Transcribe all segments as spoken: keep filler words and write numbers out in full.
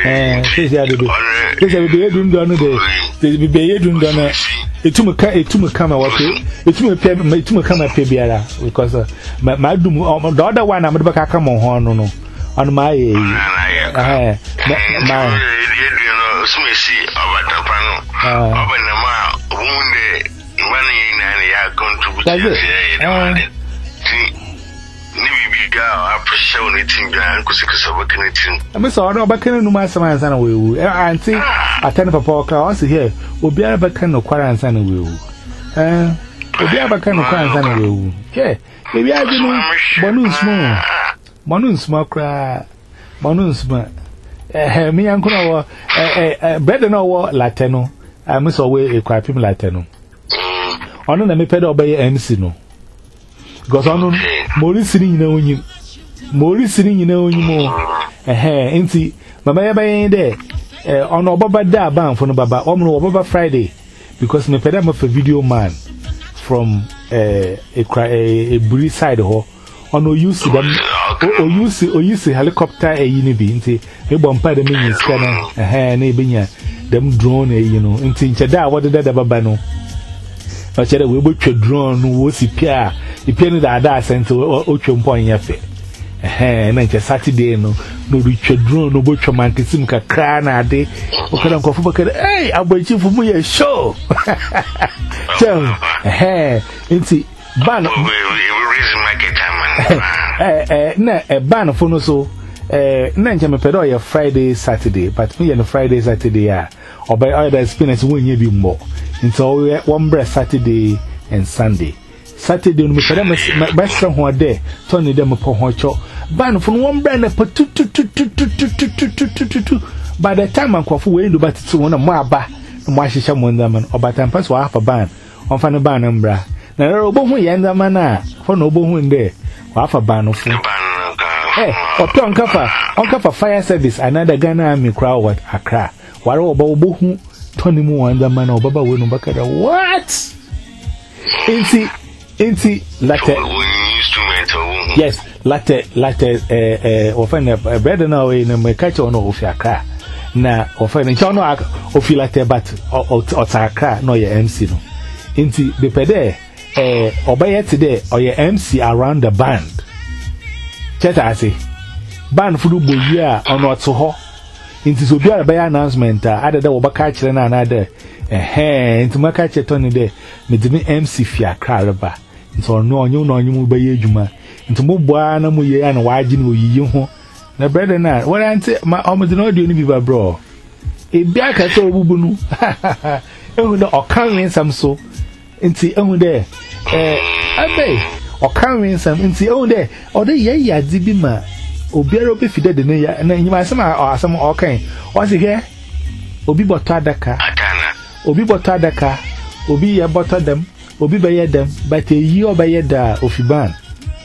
eh say ya bebe say bebe edun do no de bebe edun do no etum ka etum kama wato etum pe etum kama pe biara because ma ma dum the other one am de baka kama ho no no on my eh ma you know smesi abatafa no obana ma wunde mani na ya contribute ya I appreciate it. I'm going to I'm sorry, no, but can no matter my son will. Auntie, I tell Papa, I see here, will be a back no quarantine will. Eh, will be a back no quarantine will. Yeah, maybe I didn't know. Monun small, Monun small cry, Monun small. Eh, me uncle, eh, eh, better no what Latino. I must away a crap him Latino. On the me pedal by M C no. Because I know Maurice sitting in on you. Maurice sitting in on you more. Eh, ain't Mamma by there. Eh, on a Baba da ban for no Baba, Omno Baba Friday. Because me pedam of a video man from eh, a a breeze side ho. On no use them or use or use helicopter a unibi. Inti, a bompa the minion scanner. Eh, neighbor, them drone a you know. Inti, Chada, what did that Baba no? I said, we put your drone, who was it? Pierre, the penny that I sent to Ocean Point. And then Saturday, no, no, reach your drone, no, butcher man, Kissimka, Crana, day. Okay, Uncle Fucker, hey, I'll wait you for me a show. So, eh, it's it, ban, eh, eh, a ban for no so, eh, Nanjam Pedoya Friday, Saturday, but me and Friday, Saturday, ah, or by either experience when you be more. Into one breast Saturday and Sunday. Saturday, we put them best from one day, turning them upon Hocho. Ban from one brand of two, two, two, two, two, two, two, two, two, two, two. By the time I'm quite away, but it's one of my bar, and why she shall one them, or by time pass half a ban on Fanny Ban and Bra. Now, Robo, we end the manna for no bone there, half a ban of food. Eh, or to uncover, uncover fire service, another Ghana army crowd at Accra. While Bobo. Tony Mo and the man of Baba will back at what? Inti, Inti, latte. Yes, latte, latte, eh, eh, offend a better now in a Mekacho no of your car. Na, offend a channel of you latte, but or car, no your M C no. Inti, the pede, eh, obey today or your M C around the band. Cheta, I say, band for the year or not so hot. Into so be a by announcement, I did over catch and another. Eh, into my catch a Tony there, made me M C Fia Caraba. And so no, you know, you move by Juma. Into Mubuana Muye and Wajin with you. The bread and I, what I say, my almost no do any bro. A black at all, Bubunu. Oh, or carrying some so. Into oh, there. Eh, I bay, or carrying some into oh, there. Or the ya zibima. Obiara obi fide de ne ya na nyima asem a asem okay o se here obi boto adaka obi boto adaka obi ye boto dem obi be ye dem but eyi obaye da ofiban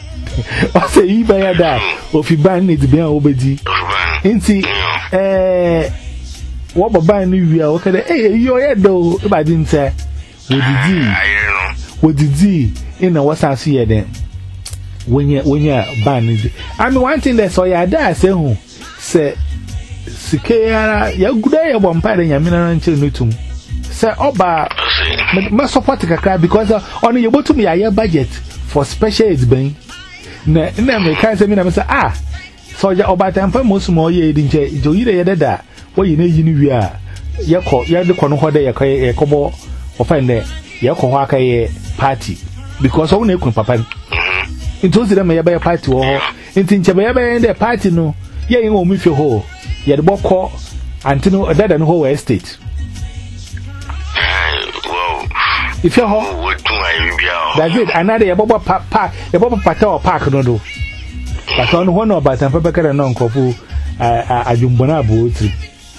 o se yi be ye da ofiban need be an obedi nti eh wo boban ni wi a o kede eh eyi o ye do e ba di nte wodidi wodidi ina wasanso ye den when you when you ban it. I mean one thing that's all you da say who say sikera ya guda ya bompa de nyame na nche nutum say oba me support kakra because on you botum ya ya budget for special aids ben na na me kan say me na say ah so ya oba tampa most mo ye di nche jo yire ye dada wo yi na yi ni wi a ye ko ye de ko no ho de ye ko ye ko bo o find there ye ko ho aka ye party because o na ekun papa into the me ya party wo ho into nche be ya be the party no ye yin o mi fi ho ye de bokọ antino dada no ho estate if you ho that's it another ye bobo park ye bobo pata park no do but on ho no but ampa bekere no nkofu ajumbona abotri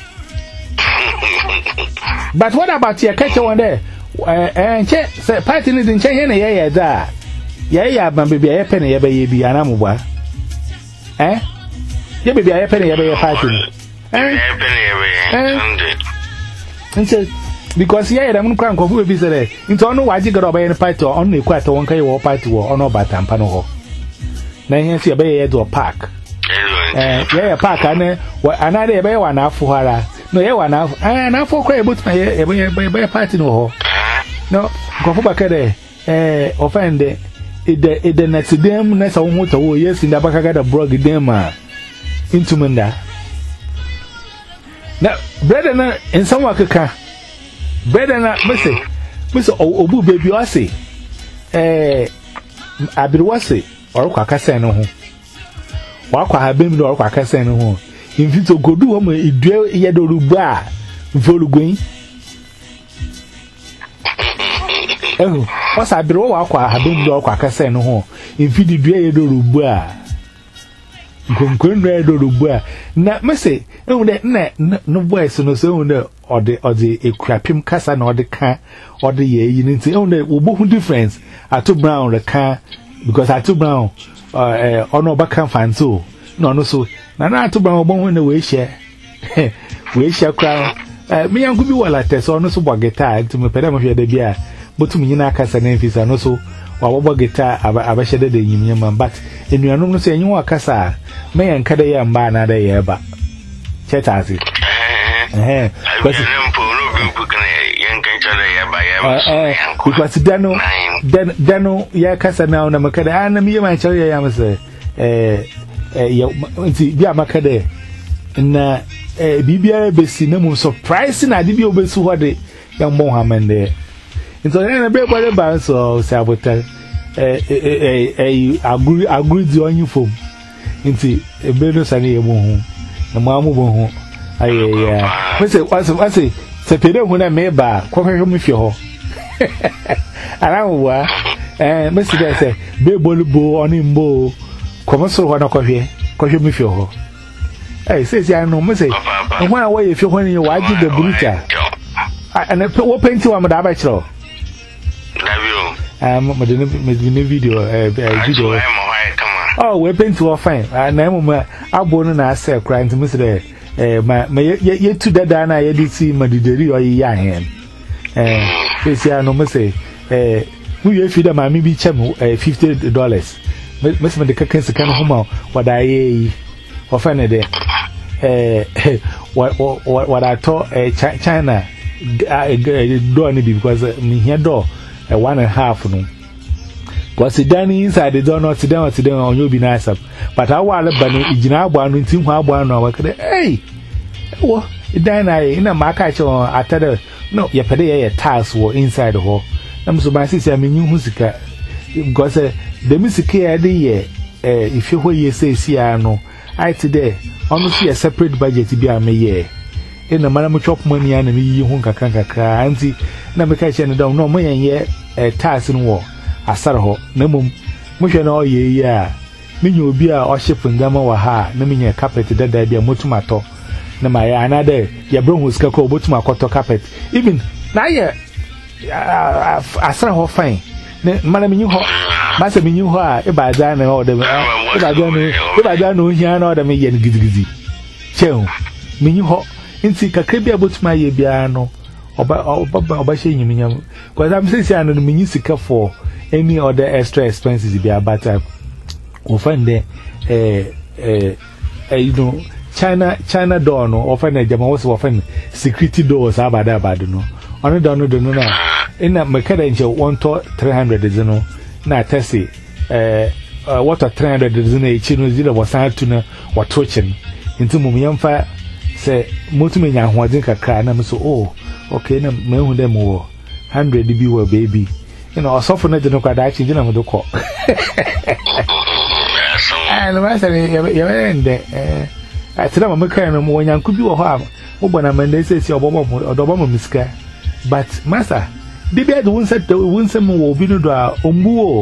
but what about your catch one there eh nche say party ni nche he na ye ye da ye ya ban baby ye pen ye be ye bi anamugba eh ye baby ye pen ye be ye party eh ye pen ye be nche because here dem nkwa nkofu be say nti ono waji gado be ye party ono na ekwata won kai wo party wo ono batampa no ho na here se be ye do park eh yeah park ane anade e be wa na afo hara no ye wa na afo ah na afo kwa e botuma ye e be party no ho no nkofo bakade eh offende ide ide na tidem na sa wo moto wo yes nda baka da blog dem a intumenda na brother na ensanwa keka brother na mese mese obu baby o say eh abirwase orukwa kasa no ho wakwa habem do orukwa kasa no ho invito godu ho ma idue yedorubu a volugwen eh wasa abirwo wakwa habem do orukwa kasa no ho invidi due yedorubu a nkonkon yedorubu a na mese ehun de na no voice no so ehun de ode ode ekrapim kasa na ode ka ode ye yi nti ehun de wo bohu difference ato brown the ka because ato brown uh eh ono baka fanso no no so na na ato brown bohu na we share we share crown eh me yanku bi wala test ono so bogeta nti me pede mo hwe de bia botum nyina kasa na mfisa no so wa wo bogeta abahye de de nyimnyam but enuanom no so enyi wa kasa me yanka de ya mba na de ye ba chetasi eh because because dano dano ya kasa na na makada ana mi ma chawo ya masa eh eh ya nti bia makada na eh bibia besi na mu surprise na de bia obesu hode ya mbon ha mende nti na be bole ba so sabotal eh eh eh aguri aguri di onyu fom nti ebe no sane ye mu hu na mu amu bo hu aye ya wese wase wase sepede hu na me ba kwahwe mu fi ho arawa eh mesi dey say be bolubo oni mbo komoso ho na kwahwe kwahwe mu fi ho eh say say anu mesi ho na we fi ho ni waji de bruta ana wo penti wa mda ba chiro ah mo de me video eh video oh we penti wa fine na mo abo no na ase kra nti mesi dey eh ma ye tu dada na ye di ti madideri o yi ahen eh fesi anu me say eh mu ye fi da ma mi bi chem eh fifty dollars me me de kakan se kan homa wada ye o fa ne de eh what what I thought eh China do ni because me here do eh one and a half no because dani inside the door not down to them on you be nice up but I want to ban igina agbo anu nti hu agbo anu awakade hey wo dana ina maka cho atada no ye pede ye tiles wo inside ho na mso ba sisi amenyu hu sika because the music here dey ye eh if you ye say si anu I today onu see a separate budget bi ameye ina mara mu chop money ana mi yi hu kakran kakra anti na me ka che ne down no mo yen ye eh tiles no wo asare ho na mum mo hwe na oye yi a minya obi a o ship ngama wa ha na minya carpet dada bia motumato na ma ya another ya bro hu ska ko botuma akoto carpet even na ye asare ho fine na mana minyu ho ma se minyu ho a e ba da na o de e ba da no e ba da no hia na o de me ye gidigidi chew minyu ho nti kakra bia botuma ye bia no oba oba oba she nyiminya because am say say anu minyu sika for any other extra expenses be about time we find there eh eh you know China China door no often na jama was often security doors abada abada no ono door no do no na ina makada nje one to three hundred is no na tesi eh what a three hundred is no echi no zira wasan tu na watochin nti mum yamfa se motumenya hoadin kakra na so oh okay na mehu dem wo one hundred bi wo baby you know osofo na de no kwada achi na mo ko ah no ma say ye ende eh atira mama kan no mo nyanku bi wo ho a mo bona mande sesi obobo mo odobo mo miska but master de bia de wonse wonse mo wo bi no do a ombuo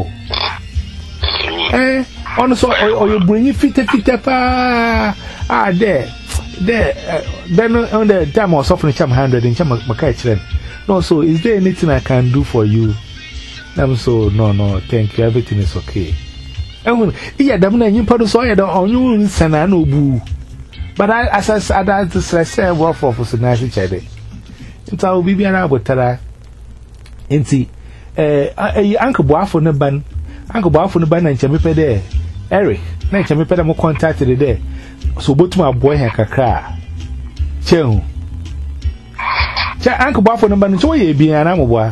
eh on so o you bring fita fita pa ah there there then on the time or soften cham one hundred in cham maka chiren no so is there anything I can do for you? I'm so no no thank you, everything is okay. And yeah dam na nyimpa do so ya da onyu nsana na obu but I as I that say work for for na shi chede nta obi bia na abotara nti eh eh anke boafo ne ban anke boafo ne ban na nche mepe de Eric na nche mepe de mo contact de de so both my boy and Kakra. Chew. Check Uncle Buffalo number and show ye be an amobwa.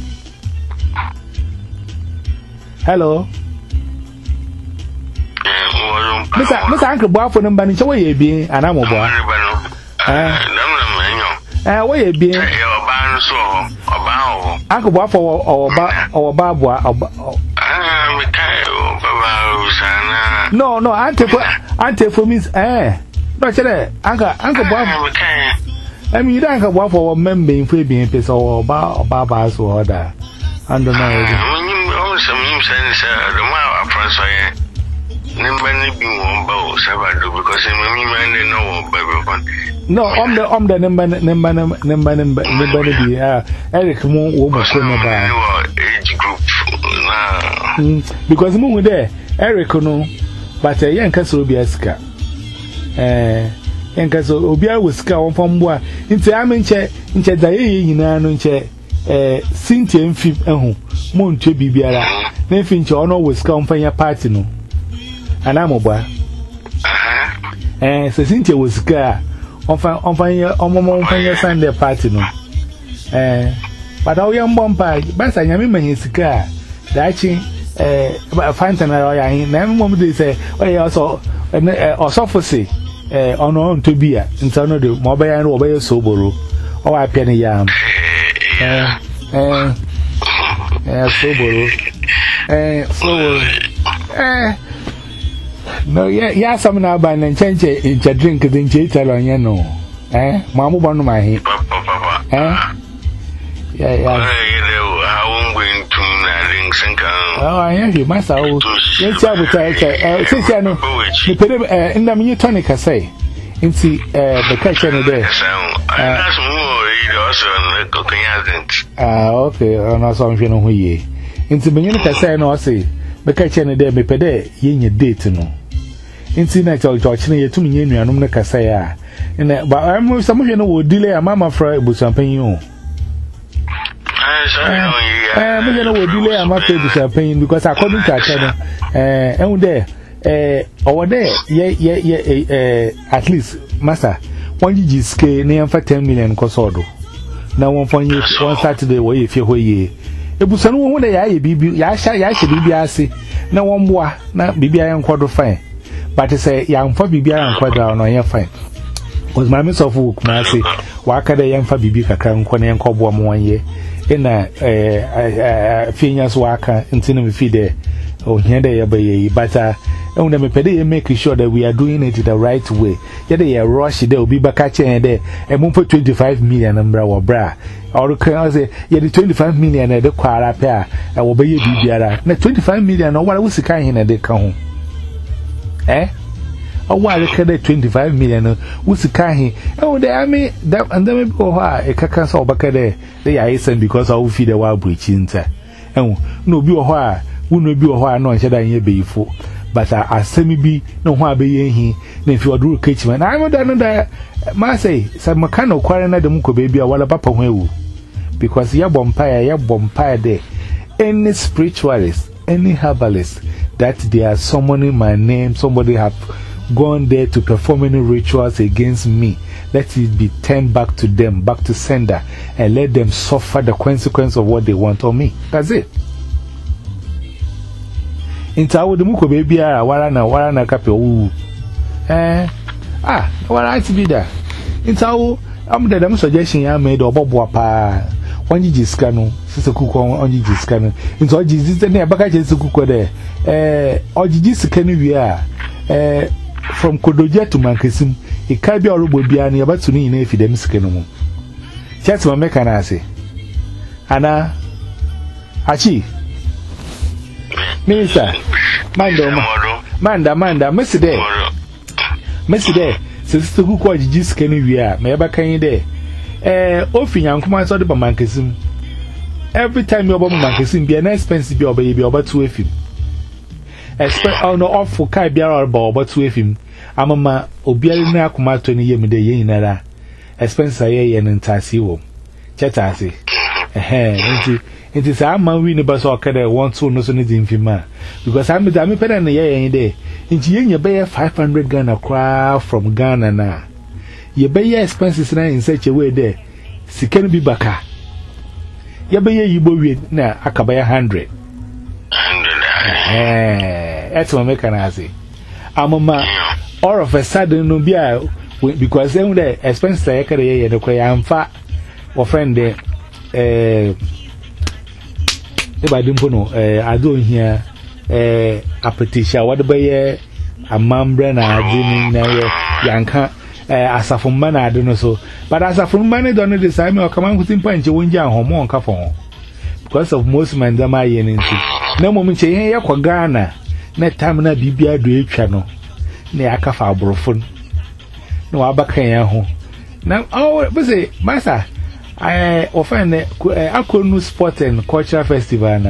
Hello, Mister Mister Uncle Buffalo number and show ye be an amobwa. Eh, where ye be? Uncle Buffalo or or Babwa or. No, no, Auntie for Auntie for means eh. No, chere, Uncle Uncle Bob. I mean, you don't have one for member in free being piece or bar or barbers or other. I don't know. Some you send the mile from so nobody being one bow, Sabado, because I'm man know baby. No, I'm the I'm the number number number number number be uh Eric Moon woman age group. Because Moon there, Eric no. But a young castle be a ska. Eh, young castle Obia was ska on from bois. Into Aminche, into Daye in Anunche, eh, Cynthia and Fib and who, Monte Bibiara, Nephinch or no was come from your party no. And I'm a boy. Eh, so Cynthia was ska on fire on Mamma Sunday party no. Eh, but our young bumpy, but I am in his car. Daching. Eh, Fountain or I never want to say, oh, yeah, also, or sophocy, eh, on on to be a internal do mobile and obey soboro, or I penny yam. Eh, eh, eh, soboro, eh, so, eh, no, yeah, yeah, some now by and change it to drink it in Jitter on you know, eh, Mamma one of my head, eh, yeah, yeah. Oh, I am you, Master. Let's have it. Since I know the pedigree in the mini tonic, I say, in see the catcher there. Ah, okay, I'm not so feeling who ye. Into beginning, I say, no, I say, the catcher there may pede, yin your date to know. Into natural George, near to me, and I'm not say, and but I'm with some of you know would delay a mamma friend with something you. I'm going to delay a matter to champagne because according to China, eh, and there, eh, over there, yeah, yeah, yeah, eh, at least, Master, one G scale near for ten million cosodo. Now, one for you, one Saturday, way if you're ye. It was someone when I be Yasha Yasha B B I C. No one more, not B B I and quadro fine. But to say, young for B B I and quadro on your fine. Was my miss of work, Massy, Waka the young for B B Cacran, Quanian Cobo one year. In a eh Phineas Waka in cinema feed or here they are, but uh, only me pede make sure that we are doing it the right way. Yet they are rush, they will be back at and there and move for twenty-five million and bra or bra. Or can say, yeah, the twenty-five million at the quara pair, I will be a B twenty-five million or what was the kind in a day come. Eh? Or why look at twenty-five million? What's the kind? Oh, they are me that and then go a cacas or back there. They are saying because I will feed a wild breach in there. And no be a while, wouldn't be a while, no, I said I ye be full. But I semi be no why be in here. If you are do kitchen, I would another Massey, some mechanical quarrying at the Muko baby, or what about Pamelu. Because ya bompire, ya bompire there. Any spiritualist, any herbalist that they are summoning my name, somebody have gone there to perform any rituals against me, let it be turned back to them, back to sender, and let them suffer the consequence of what they want on me. That's it. Into our Muko baby, Warana, Warana Capo. Eh, ah, what I to be there. Into our, I'm the damn suggestion I made or Bob Wapa. One G scanner, Sister Cook on G scanner. Into all Jesus, and near Bagajas Cook there. Eh, or G scanner we are. Eh, from Kodoja to Mankasim, it can't be all about Biani about to need if you them skin. That's my mechanism. Anna Achi Minister Manda Manda Manda, Mister Day Mister Day, Sister who called you skin we are, may ever can you there. Eh, often young commands of the Mankasim. Every time you're about Mankasim, be an expensive your baby about two of him. Expect on the off for Kai Biara ball, but with him. I'm a ma, Obiana Kuma twenty year me de yen, expense a year and Tassi. Chetasi. Eh, It is a man we never saw a one soon no son is in Fima. Because I'm a pen and a year day. Into you pay five hundred Ghana crowd from Ghana now. You pay your expenses in such a way there. She can be back. You pay you boy now, I can buy a hundred. Eh, that's what make an assay. I'm a man, all of a sudden, no beer because then the expenses I carry the cray am fat or friend there. Eh, if I didn't know, eh, I do here, eh, a petition, what about ye? A man brand, I didn't know, Yanka, eh, as a from man, I don't know so. But as a from man, I don't know the same or come on with him punch a wind young home on Cafon because of most men that my into. No moment, say, here, Ghana, net time na Bibia do channel near Cafa Brofun. No, Abacaya home. Now, oh, was it, Massa? I offend I couldn't sport and cultural festival.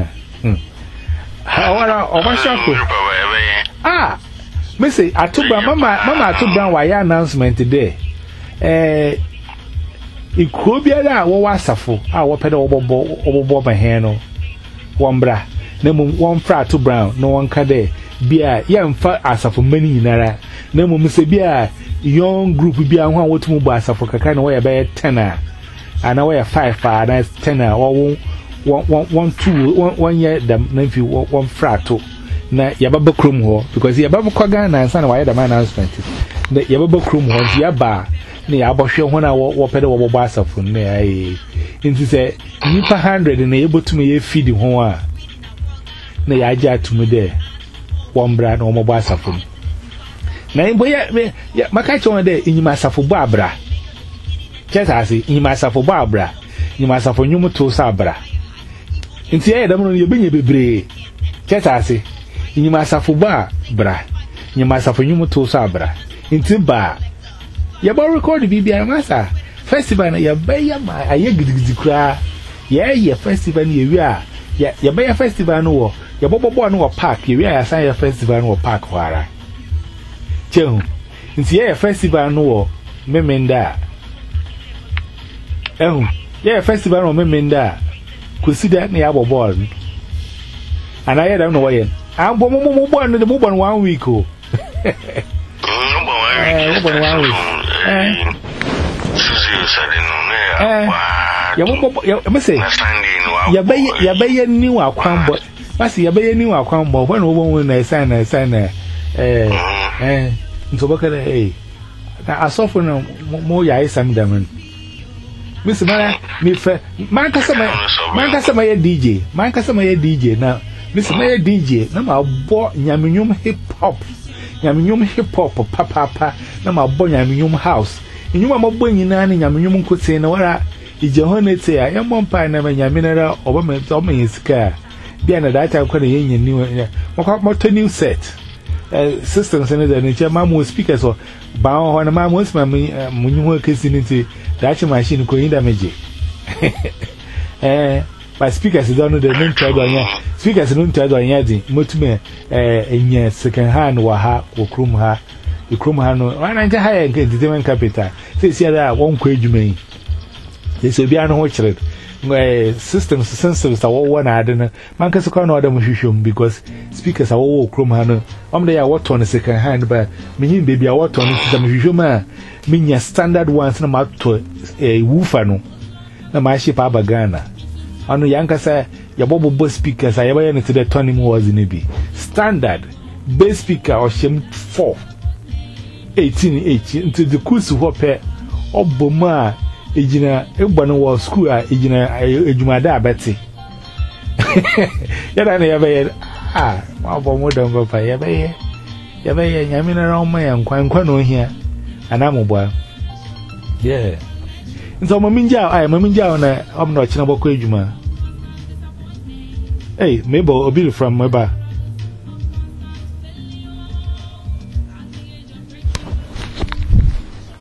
Ah, Missy, I took Mama, Mama took down why announcement today. Eh, it could be a was suffer. I will pedal over my hand. One bra, no one frat to brown, no one cade. Beer, young fat as of many nara. No more Miss Beer, young group be a one to move as of a kind of way about tenor. And I wear five five and tenor or one one one two one one year the nephew one frato. Na Yababa Crum ho because Yababa Kogan and son why the man announcement. The Yababa Crum ho Yaba near Abosho when I walk pedal over bassa from there. Into say, Nipa hundred and able to me feed home. Nay, I jar to me there. One brand or mobile saffron. Nay, boy, yeah, my catch one day in my saffo Barbara. Just as in my saffo Barbara, you must have a new to Sabra. In the air, you bring a baby. Just as in my saffo Barbara, you must have a new to Sabra. In Timba, you about record the B B I Massa. Festival, you bay my I get cry. Yeah, yeah, festival you are. Yeah, you bay a festival no. Your Bobo no park, you are a festival no park. Wara. Chum, in the festival no, Memenda. Oh, yeah, festival no Memenda. Could see that near our born. And I don't know why. I'm born the move on one week. Oh, one week. You say, you bay a new account, but see, you bay a new account, but when woman I sign, I sign, eh, eh, so look at it. Now, I saw for no more yay some diamond. Miss Maya, me fair, my customer, my customer D J, my customer D J. Now, Miss Maya D J, no, I bought Yaminum hip hop, Yaminum hip hop, papa, papa, no, my boy Yaminum house. You know, I'm going in and Yaminum could say, no, I, if you want to say, I am one pine and Yamina or woman told me his car. Being a data of Korean new, what a new set. Systems and the mamma speakers or bow on a mamma's mammy, when you work in it, that machine could damage. Eh, by speakers don't know the name tag on ya. Speakers don't tag on yadi, Mutme, in your second hand or ha or crum ha. You crum hano, and I hire and get the demon capital. Says here that won't quit you me. This will be unfortunate. My systems, sensors are all one. I don't know. Mancas can't order mushroom because speakers are all crum hano. I'm there, what on a second hand, but me, baby, I what on some mushroom. Mean your standard ones, no matter a woofano. No, my ship Abagana. On the Yanka say, your bubble speakers, I ever into the Tony was in a B. Standard bass speaker or shim four. eighteen eighty into the course of pair of Boma, Ejina, Ebano was school, Ejina, Ejumada Betty. Yet I never ah, my more than go by Yabe, Yabe, Yamin around my and Quanquano here, and I'm a boy. Yeah. And so, Maminja, I am Maminja on a I'm not Chinabo Quajuma. Hey, Mabel, a bill from my bar.